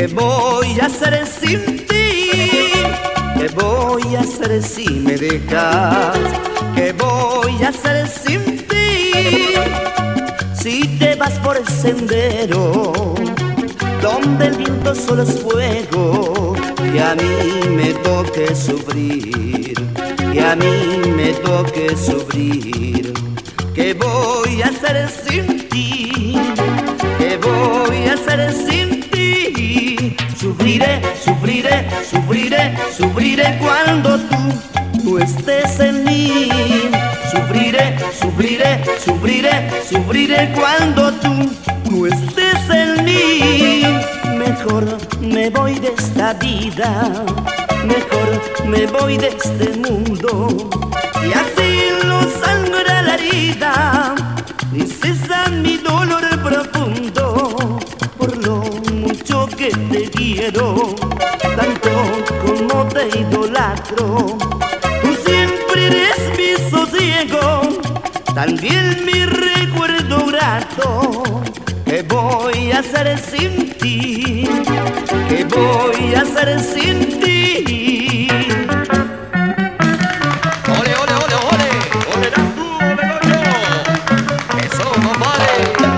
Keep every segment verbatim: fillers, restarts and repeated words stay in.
¿Qué voy a hacer sin ti? ¿Qué voy a hacer si me dejas? ¿Qué voy a hacer sin ti? Si te vas por el sendero donde el viento solo es fuego, y a mí me toque sufrir, y a mí me toque sufrir. ¿Qué voy a hacer sin ti? ¿Qué voy a hacer sin ti? Sufriré, sufriré, sufriré, sufriré cuando tú no estés en mí. Sufriré, sufriré, sufriré, sufriré cuando tú no estés en mí. Mejor me voy de esta vida, mejor me voy de este mundo, y así no sangra la herida, ni cesa mi dolor profundo. Por lo mucho que te quiero, tanto como te idolatro, tú siempre eres mi sosiego, también mi recuerdo grato. ¿Qué voy a hacer sin ti? ¿Qué voy a hacer sin ti? ¡Ole, ole, ole, ole! ¡Ole la tú, ole lo yo! ¡Eso, compadre!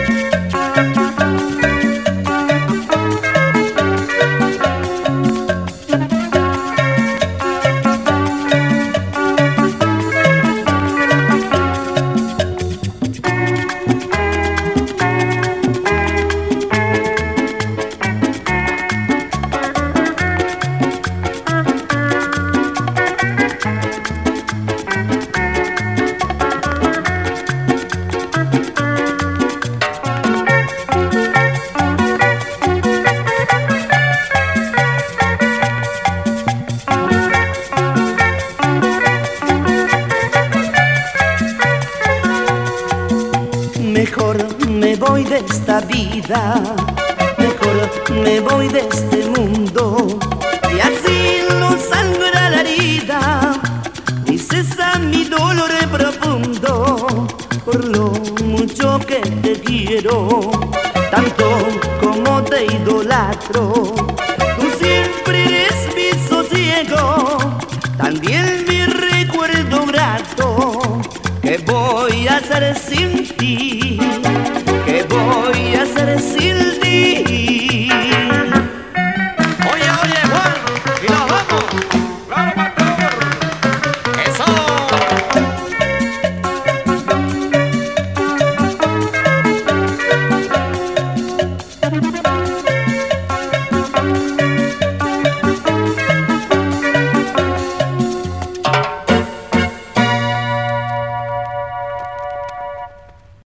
Mejor me voy de esta vida, mejor me voy de este mundo, y así no sangra la herida, ni cesa mi dolor profundo. Por lo mucho que te quiero, tanto como te idolatro, tú siempre eres mi sosiego, también mi recuerdo grato. ¿Qué voy a hacer sin ti? ¿Qué voy a hacer sin ti?